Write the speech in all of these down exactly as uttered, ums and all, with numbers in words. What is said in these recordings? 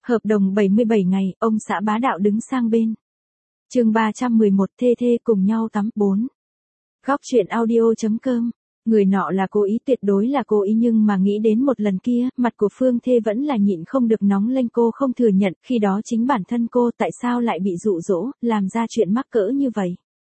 Hợp đồng bảy mươi bảy ngày, ông xã bá đạo đứng sang bên. Chương ba trăm mười một thê thê cùng nhau tắm bốn. Góc truyện audio.com. Người nọ là cố ý, tuyệt đối là cố ý, nhưng mà nghĩ đến một lần kia, mặt của Phương Thê vẫn là nhịn không được nóng lên. Cô không thừa nhận, khi đó chính bản thân cô tại sao lại bị dụ dỗ, làm ra chuyện mắc cỡ như vậy.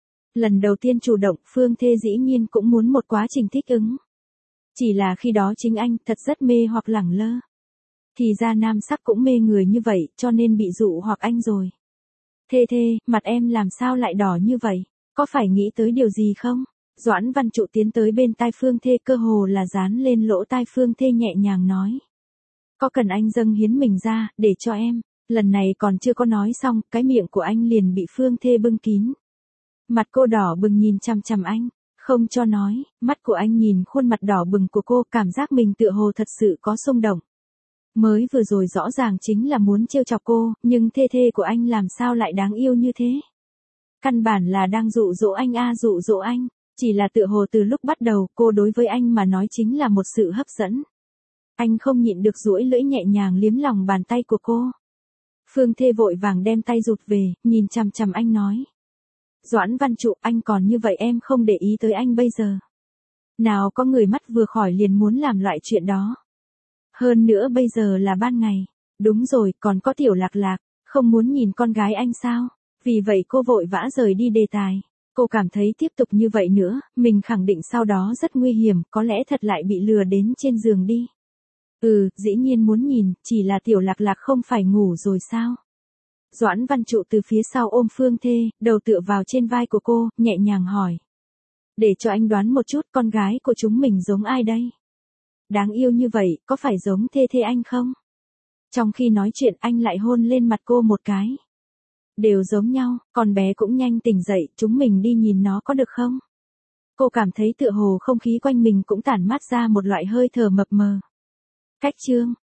Lần đầu tiên chủ động, Phương Thê dĩ nhiên cũng muốn một quá trình thích ứng. Chỉ là khi đó chính anh thật rất mê hoặc lẳng lơ. Thì ra nam sắc cũng mê người như vậy, cho nên bị dụ hoặc anh rồi. Thê thê, mặt em làm sao lại đỏ như vậy? Có phải nghĩ tới điều gì không? Doãn Văn Trụ tiến tới bên tai Phương Thê, cơ hồ là dán lên lỗ tai Phương Thê nhẹ nhàng nói. Có cần anh dâng hiến mình ra, để cho em. Lần này còn chưa có nói xong, cái miệng của anh liền bị Phương Thê bưng kín. Mặt cô đỏ bừng nhìn chằm chằm anh, không cho nói, mắt của anh nhìn khuôn mặt đỏ bừng của cô, cảm giác mình tựa hồ thật sự có xung động. Mới vừa rồi rõ ràng chính là muốn trêu chọc cô, nhưng thê thê của anh làm sao lại đáng yêu như thế? Căn bản là đang dụ dỗ anh a, dụ dỗ anh. Chỉ là tựa hồ từ lúc bắt đầu, cô đối với anh mà nói chính là một sự hấp dẫn. Anh không nhịn được duỗi lưỡi nhẹ nhàng liếm lòng bàn tay của cô. Phương Thê vội vàng đem tay rụt về, nhìn chằm chằm anh nói. Doãn Văn Trụ, anh còn như vậy em không để ý tới anh bây giờ. Nào có người mắt vừa khỏi liền muốn làm loại chuyện đó. Hơn nữa bây giờ là ban ngày. Đúng rồi, còn có Tiểu Lạc Lạc, không muốn nhìn con gái anh sao? Vì vậy cô vội vã rời đi đề tài. Cô cảm thấy tiếp tục như vậy nữa, mình khẳng định sau đó rất nguy hiểm, có lẽ thật lại bị lừa đến trên giường đi. Ừ, dĩ nhiên muốn nhìn, chỉ là Tiểu Lạc Lạc không phải ngủ rồi sao? Doãn Văn Trụ từ phía sau ôm Phương Thê, đầu tựa vào trên vai của cô, nhẹ nhàng hỏi. Để cho anh đoán một chút, con gái của chúng mình giống ai đây? Đáng yêu như vậy, có phải giống Thê Thê anh không? Trong khi nói chuyện anh lại hôn lên mặt cô một cái. Đều giống nhau, con bé cũng nhanh tỉnh dậy, chúng mình đi nhìn nó có được không? Cô cảm thấy tựa hồ không khí quanh mình cũng tản mát ra một loại hơi thở mập mờ. Cách chương,